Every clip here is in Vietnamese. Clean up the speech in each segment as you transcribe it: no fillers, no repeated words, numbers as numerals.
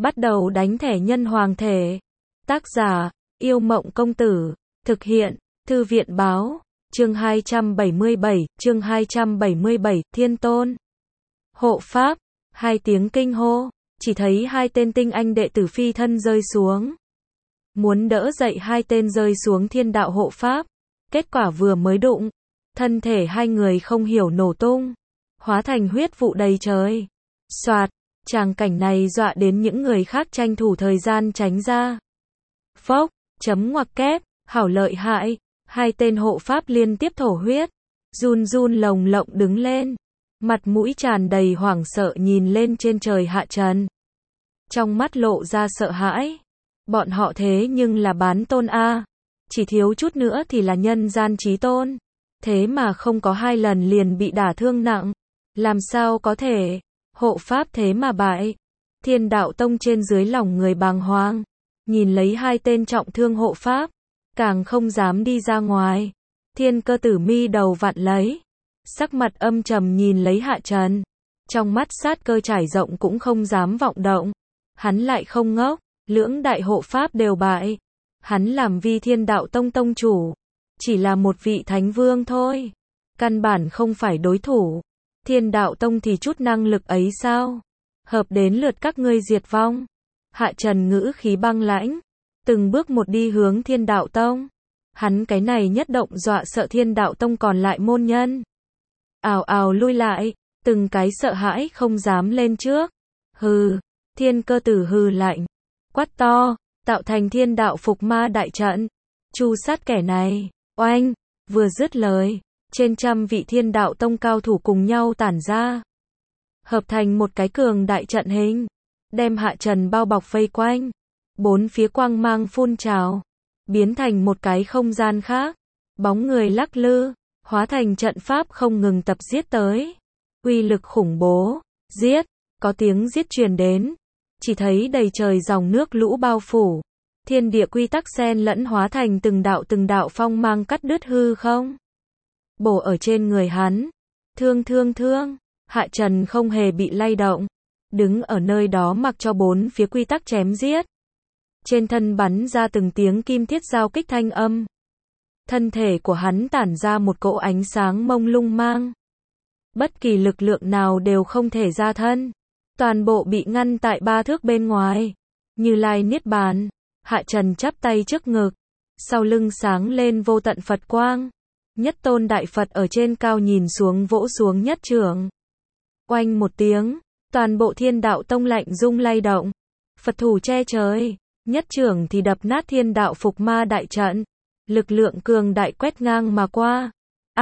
bắt đầu đánh thẻ nhân hoàng thể. Tác giả, Yêu Mộng Công Tử. Thực hiện, Thư viện Báo. Chương 277, Thiên Tôn. Hộ Pháp. Hai tiếng kinh hô, chỉ thấy hai tên tinh anh đệ tử phi thân rơi xuống. Muốn đỡ dậy hai tên rơi xuống thiên đạo hộ pháp. Kết quả vừa mới đụng, thân thể hai người không hiểu nổ tung, hóa thành huyết vụ đầy trời. Soạt, tràng cảnh này dọa đến những người khác tranh thủ thời gian tránh ra. Phốc, chấm ngoặc kép, hảo lợi hại, hai tên hộ pháp liên tiếp thổ huyết, run run lồng lộng đứng lên, mặt mũi tràn đầy hoảng sợ nhìn lên trên trời hạ trần. Trong mắt lộ ra sợ hãi, bọn họ thế nhưng là bán tôn a, chỉ thiếu chút nữa thì là nhân gian chí tôn, thế mà không có 2 lần liền bị đả thương nặng, làm sao có thể, hộ pháp thế mà bại. Thiên đạo tông trên dưới lòng người bàng hoàng, nhìn lấy hai tên trọng thương hộ pháp, càng không dám đi ra ngoài. Thiên Cơ Tử mi đầu vặn lấy, sắc mặt âm trầm nhìn lấy hạ trần, trong mắt sát cơ trải rộng cũng không dám vọng động. Hắn lại không ngốc, lưỡng đại hộ pháp đều bại, hắn làm Vi Thiên Đạo Tông tông chủ, chỉ là một vị thánh vương thôi, căn bản không phải đối thủ. Thiên Đạo Tông thì chút năng lực ấy sao? Hợp đến lượt các ngươi diệt vong. Hạ Trần ngữ khí băng lãnh, từng bước một đi hướng Thiên Đạo Tông. Hắn cái này nhất động dọa sợ Thiên Đạo Tông còn lại môn nhân. Ào ào lui lại, từng cái sợ hãi không dám lên trước. Hừ, Thiên Cơ Tử hừ lạnh, quát to, tạo thành Thiên Đạo Phục Ma đại trận, tru sát kẻ này. Oanh, vừa dứt lời, trên trăm vị Thiên Đạo Tông cao thủ cùng nhau tản ra, hợp thành một cái cường đại trận hình, đem Hạ Trần bao bọc vây quanh. Bốn phía quang mang phun trào, biến thành một cái không gian khác, bóng người lắc lư, hóa thành trận pháp không ngừng tập giết tới. Uy lực khủng bố, giết, có tiếng giết truyền đến, chỉ thấy đầy trời dòng nước lũ bao phủ, thiên địa quy tắc xen lẫn hóa thành từng đạo phong mang cắt đứt hư không. Bổ ở trên người hắn, thương, Hạ Trần không hề bị lay động, đứng ở nơi đó mặc cho bốn phía quy tắc chém giết. Trên thân bắn ra từng tiếng kim thiết giao kích thanh âm. Thân thể của hắn tản ra một cỗ ánh sáng mông lung mang. Bất kỳ lực lượng nào đều không thể ra thân. Toàn bộ bị ngăn tại 3 thước bên ngoài. Như Lai Niết Bàn, Hạ Trần chắp tay trước ngực. Sau lưng sáng lên vô tận Phật quang. Nhất tôn đại Phật ở trên cao nhìn xuống vỗ xuống nhất chưởng. Oanh một tiếng, toàn bộ Thiên Đạo Tông lạnh rung lay động. Phật thủ che trời, nhất chưởng thì đập nát Thiên Đạo Phục Ma đại trận. Lực lượng cường đại quét ngang mà qua.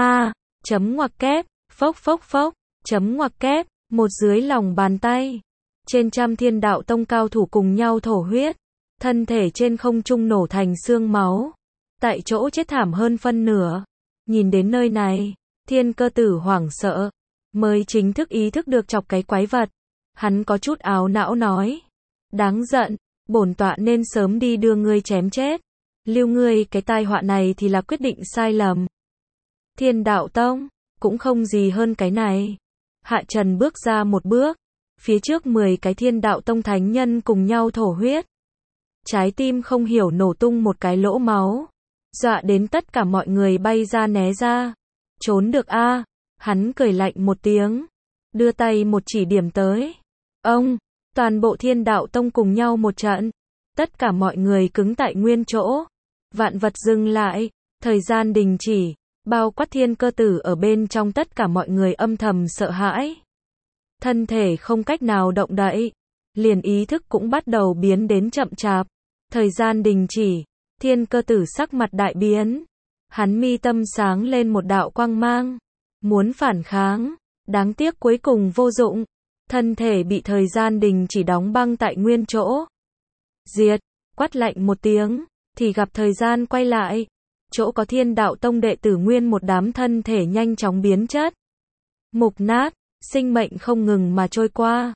Chấm ngoặc kép, phốc, chấm ngoặc kép, một dưới lòng bàn tay. Trên trăm Thiên Đạo Tông cao thủ cùng nhau thổ huyết. Thân thể trên không trung nổ thành xương máu. Tại chỗ chết thảm hơn phân nửa. Nhìn đến nơi này, Thiên Cơ Tử hoảng sợ, mới chính thức ý thức được chọc cái quái vật. Hắn có chút áo não nói, đáng giận, bổn tọa nên sớm đi đưa ngươi chém chết. Lưu ngươi cái tai họa này thì là quyết định sai lầm. Thiên Đạo Tông, cũng không gì hơn cái này. Hạ Trần bước ra một bước, phía trước 10 cái Thiên Đạo Tông thánh nhân cùng nhau thổ huyết. Trái tim không hiểu nổ tung một cái lỗ máu, dọa đến tất cả mọi người bay ra né ra. Trốn được a? Hắn cười lạnh một tiếng, đưa tay một chỉ điểm tới. Ông, toàn bộ Thiên Đạo Tông cùng nhau một trận. Tất cả mọi người cứng tại nguyên chỗ. Vạn vật dừng lại, thời gian đình chỉ, bao quát Thiên Cơ Tử ở bên trong tất cả mọi người âm thầm sợ hãi. Thân thể không cách nào động đậy, liền ý thức cũng bắt đầu biến đến chậm chạp. Thời gian đình chỉ, Thiên Cơ Tử sắc mặt đại biến. Hắn mi tâm sáng lên một đạo quang mang, muốn phản kháng, đáng tiếc cuối cùng vô dụng. Thân thể bị thời gian đình chỉ đóng băng tại nguyên chỗ. Diệt, quát lạnh một tiếng, thì gặp thời gian quay lại. Chỗ có Thiên Đạo Tông đệ tử nguyên một đám thân thể nhanh chóng biến chất. Mục nát, sinh mệnh không ngừng mà trôi qua.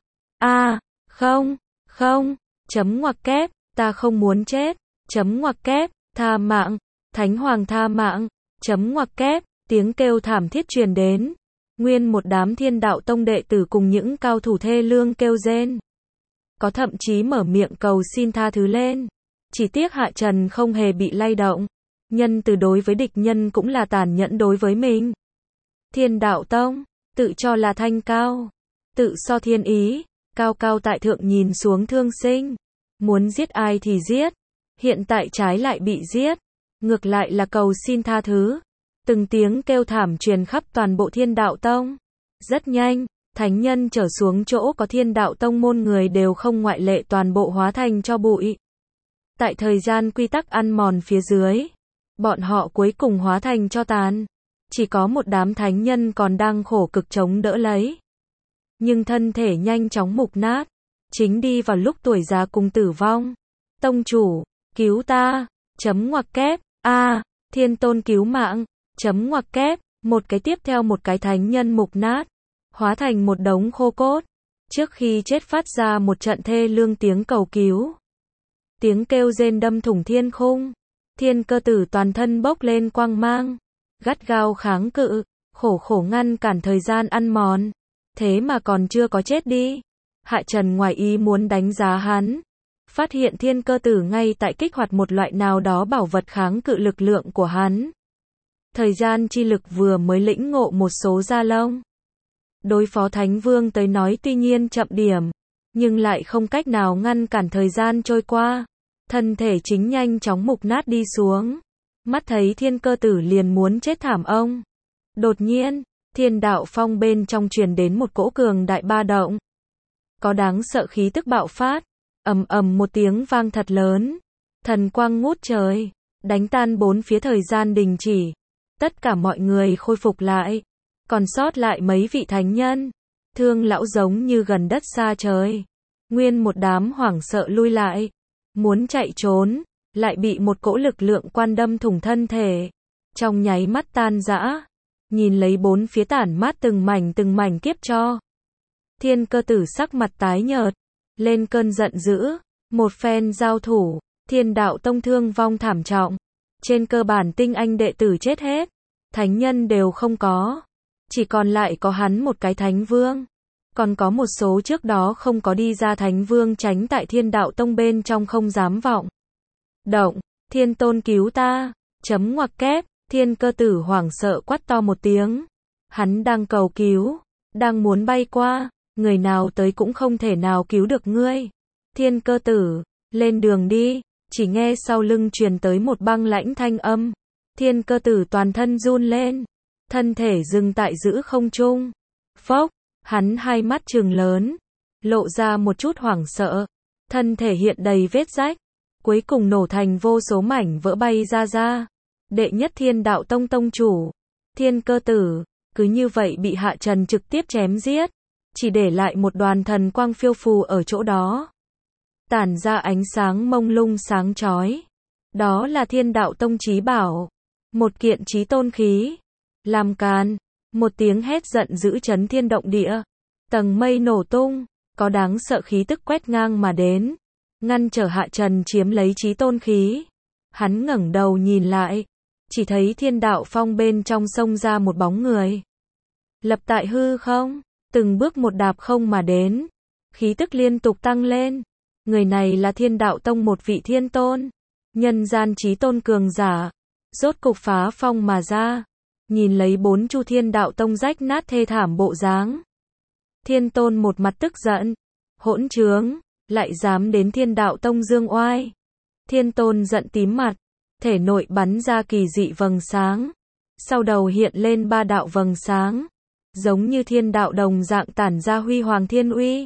Không, chấm ngoặc kép, ta không muốn chết, chấm ngoặc kép, tha mạng, Thánh Hoàng tha mạng, chấm ngoặc kép, tiếng kêu thảm thiết truyền đến. Nguyên một đám Thiên Đạo Tông đệ tử cùng những cao thủ thê lương kêu rên. có thậm chí mở miệng cầu xin tha thứ lên. Chỉ tiếc Hạ Trần không hề bị lay động. Nhân từ đối với địch nhân cũng là tàn nhẫn đối với mình. Thiên Đạo Tông, tự cho là thanh cao, tự so thiên ý, cao cao tại thượng nhìn xuống thương sinh. Muốn giết ai thì giết, hiện tại trái lại bị giết, ngược lại là cầu xin tha thứ. Từng tiếng kêu thảm truyền khắp toàn bộ Thiên Đạo Tông. Rất nhanh, thánh nhân trở xuống chỗ có Thiên Đạo Tông môn người đều không ngoại lệ toàn bộ hóa thành tro bụi. Tại thời gian quy tắc ăn mòn phía dưới, bọn họ cuối cùng hóa thành tro tàn. Chỉ có một đám thánh nhân còn đang khổ cực chống đỡ lấy. Nhưng thân thể nhanh chóng mục nát. Chính đi vào lúc tuổi già cùng tử vong. Tông chủ, cứu ta, chấm ngoặc kép, Thiên Tôn cứu mạng, chấm ngoặc kép, một cái tiếp theo một cái thánh nhân mục nát, hóa thành một đống khô cốt. Trước khi chết phát ra một trận thê lương tiếng cầu cứu. Tiếng kêu rên đâm thủng thiên khung. Thiên Cơ Tử toàn thân bốc lên quang mang, gắt gao kháng cự, khổ ngăn cản thời gian ăn mòn. Thế mà còn chưa có chết đi. Hạ Trần ngoài ý muốn đánh giá hắn, phát hiện Thiên Cơ Tử ngay tại kích hoạt một loại nào đó bảo vật kháng cự lực lượng của hắn. Thời gian chi lực vừa mới lĩnh ngộ một số da lông. Đối phó Thánh Vương tới nói tuy nhiên chậm điểm, nhưng lại không cách nào ngăn cản thời gian trôi qua. Thân thể chính nhanh chóng mục nát đi xuống. Mắt thấy Thiên Cơ Tử liền muốn chết thảm ông. Đột nhiên, Thiên Đạo Phong bên trong truyền đến một cỗ cường đại ba động. Có đáng sợ khí tức bạo phát, ầm ầm một tiếng vang thật lớn. Thần quang ngút trời, đánh tan bốn phía thời gian đình chỉ. Tất cả mọi người khôi phục lại. Còn sót lại mấy vị thánh nhân. Thương lão giống như gần đất xa trời. Nguyên một đám hoảng sợ lui lại. Muốn chạy trốn, lại bị một cỗ lực lượng quan đâm thủng thân thể. Trong nháy mắt tan rã. Nhìn lấy bốn phía tản mát từng mảnh kiếp cho. Thiên Cơ Tử sắc mặt tái nhợt, lên cơn giận dữ, một phen giao thủ, Thiên Đạo Tông thương vong thảm trọng. Trên cơ bản tinh anh đệ tử chết hết, thánh nhân đều không có, chỉ còn lại có hắn một cái thánh vương. Còn có một số trước đó không có đi ra thánh vương tránh tại Thiên Đạo Tông bên trong không dám vọng động. Thiên Tôn cứu ta, chấm ngoặc kép, Thiên Cơ Tử hoảng sợ quát to một tiếng. Hắn đang cầu cứu, đang muốn bay qua, người nào tới cũng không thể nào cứu được ngươi. Thiên Cơ Tử, lên đường đi, chỉ nghe sau lưng truyền tới một băng lãnh thanh âm. Thiên Cơ Tử toàn thân run lên, thân thể dừng tại giữa không trung. Phốc, hắn hai mắt trừng lớn, lộ ra một chút hoảng sợ, thân thể hiện đầy vết rách, cuối cùng nổ thành vô số mảnh vỡ bay ra. Đệ nhất Thiên Đạo Tông tông chủ, Thiên Cơ Tử, cứ như vậy bị Hạ Trần trực tiếp chém giết, chỉ để lại một đoàn thần quang phiêu phù ở chỗ đó. Tản ra ánh sáng mông lung sáng chói. Đó là Thiên Đạo Tông chí bảo, một kiện chí tôn khí. Làm càn, một tiếng hét giận dữ chấn thiên động địa. Tầng mây nổ tung, có đáng sợ khí tức quét ngang mà đến, ngăn trở Hạ Trần chiếm lấy chí tôn khí. Hắn ngẩng đầu nhìn lại, chỉ thấy Thiên Đạo Phong bên trong xông ra một bóng người. Lập tại hư không, từng bước một đạp không mà đến, khí tức liên tục tăng lên. Người này là Thiên Đạo Tông một vị thiên tôn, nhân gian chí tôn cường giả, rốt cục phá phong mà ra. Nhìn lấy bốn chu Thiên Đạo Tông rách nát thê thảm bộ dáng, Thiên Tôn một mặt tức giận, hỗn trướng, lại dám đến Thiên Đạo Tông dương oai. Thiên Tôn giận tím mặt, thể nội bắn ra kỳ dị vầng sáng, sau đầu hiện lên ba đạo vầng sáng, giống như thiên đạo đồng dạng tản ra huy hoàng thiên uy.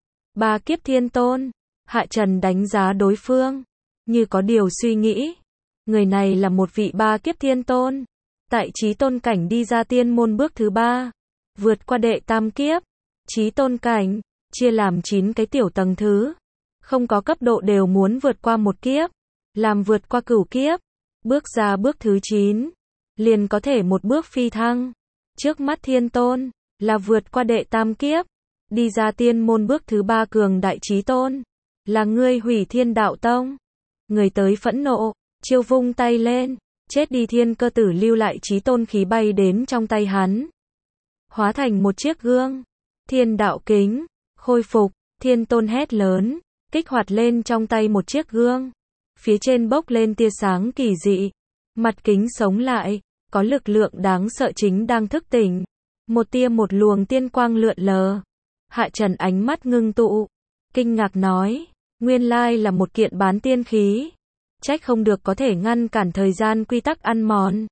Ba kiếp Thiên Tôn, Hạ Trần đánh giá đối phương, như có điều suy nghĩ. Người này là một vị ba kiếp Thiên Tôn, tại chí tôn cảnh đi ra tiên môn bước thứ 3, vượt qua đệ tam kiếp. Chí tôn cảnh, chia làm 9 cái tiểu tầng thứ, không có cấp độ đều muốn vượt qua một kiếp, làm vượt qua cửu kiếp, bước ra bước thứ 9, liền có thể một bước phi thăng. Trước mắt Thiên Tôn, là vượt qua đệ tam kiếp, đi ra tiên môn bước thứ 3 cường đại chí tôn, là ngươi hủy Thiên Đạo Tông. Người tới phẫn nộ, chiêu vung tay lên, chết đi. Thiên Cơ Tử lưu lại chí tôn khí bay đến trong tay hắn, hóa thành một chiếc gương. Thiên đạo kính, khôi phục, Thiên Tôn hét lớn, kích hoạt lên trong tay một chiếc gương. Phía trên bốc lên tia sáng kỳ dị. Mặt kính sống lại, có lực lượng đáng sợ chính đang thức tỉnh. Một luồng tiên quang lượn lờ. Hạ Trần ánh mắt ngưng tụ, kinh ngạc nói, nguyên lai là một kiện bán tiên khí. Trách không được có thể ngăn cản thời gian quy tắc ăn mòn.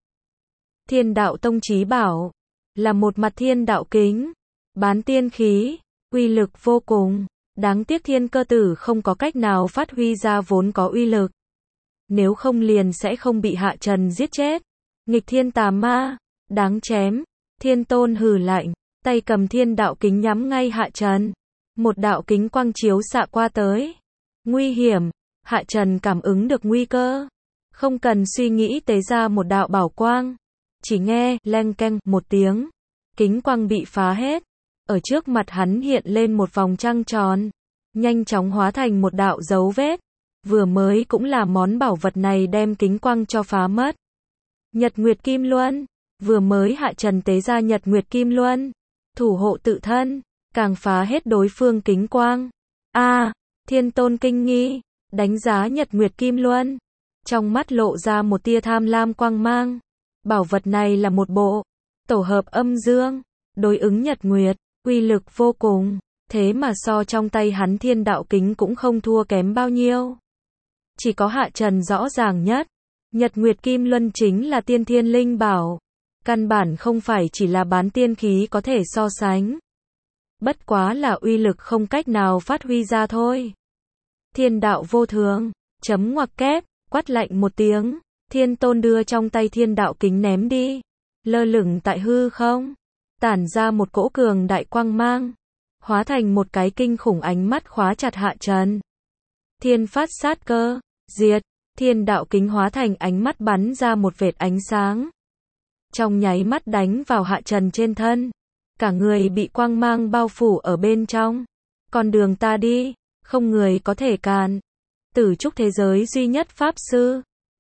Thiên đạo tông chí bảo, là một mặt thiên đạo kính. Bán tiên khí, uy lực vô cùng. Đáng tiếc Thiên Cơ Tử không có cách nào phát huy ra vốn có uy lực. Nếu không liền sẽ không bị Hạ Trần giết chết. Nghịch thiên tà ma, đáng chém. Thiên Tôn hừ lạnh, tay cầm thiên đạo kính nhắm ngay Hạ Trần. Một đạo kính quang chiếu xạ qua tới. Nguy hiểm, Hạ Trần cảm ứng được nguy cơ. Không cần suy nghĩ tế ra một đạo bảo quang. Chỉ nghe, leng keng, một tiếng. Kính quang bị phá hết. Ở trước mặt hắn hiện lên một vòng trăng tròn. Nhanh chóng hóa thành một đạo dấu vết. Vừa mới cũng là món bảo vật này đem kính quang cho phá mất. Nhật Nguyệt Kim Luân. Vừa mới Hạ Trần tế ra Nhật Nguyệt Kim Luân. Thủ hộ tự thân. Càng phá hết đối phương kính quang. Thiên Tôn kinh nghi. Đánh giá Nhật Nguyệt Kim Luân. Trong mắt lộ ra một tia tham lam quang mang. Bảo vật này là một bộ tổ hợp âm dương. Đối ứng Nhật Nguyệt. Uy lực vô cùng. Thế mà so trong tay hắn thiên đạo kính cũng không thua kém bao nhiêu. Chỉ có Hạ Trần rõ ràng nhất. Nhật Nguyệt Kim Luân chính là tiên thiên linh bảo. Căn bản không phải chỉ là bán tiên khí có thể so sánh. Bất quá là uy lực không cách nào phát huy ra thôi. Thiên đạo vô thường, chấm ngoặc kép, quát lạnh một tiếng. Thiên Tôn đưa trong tay thiên đạo kính ném đi. Lơ lửng tại hư không. Tản ra một cỗ cường đại quang mang. Hóa thành một cái kinh khủng ánh mắt khóa chặt Hạ Trần. Thiên phát sát cơ, diệt. Thiên đạo kính hóa thành ánh mắt bắn ra một vệt ánh sáng. Trong nháy mắt đánh vào Hạ Trần trên thân. Cả người bị quang mang bao phủ ở bên trong. Con đường ta đi, không người có thể cản. Tử trúc thế giới duy nhất pháp sư.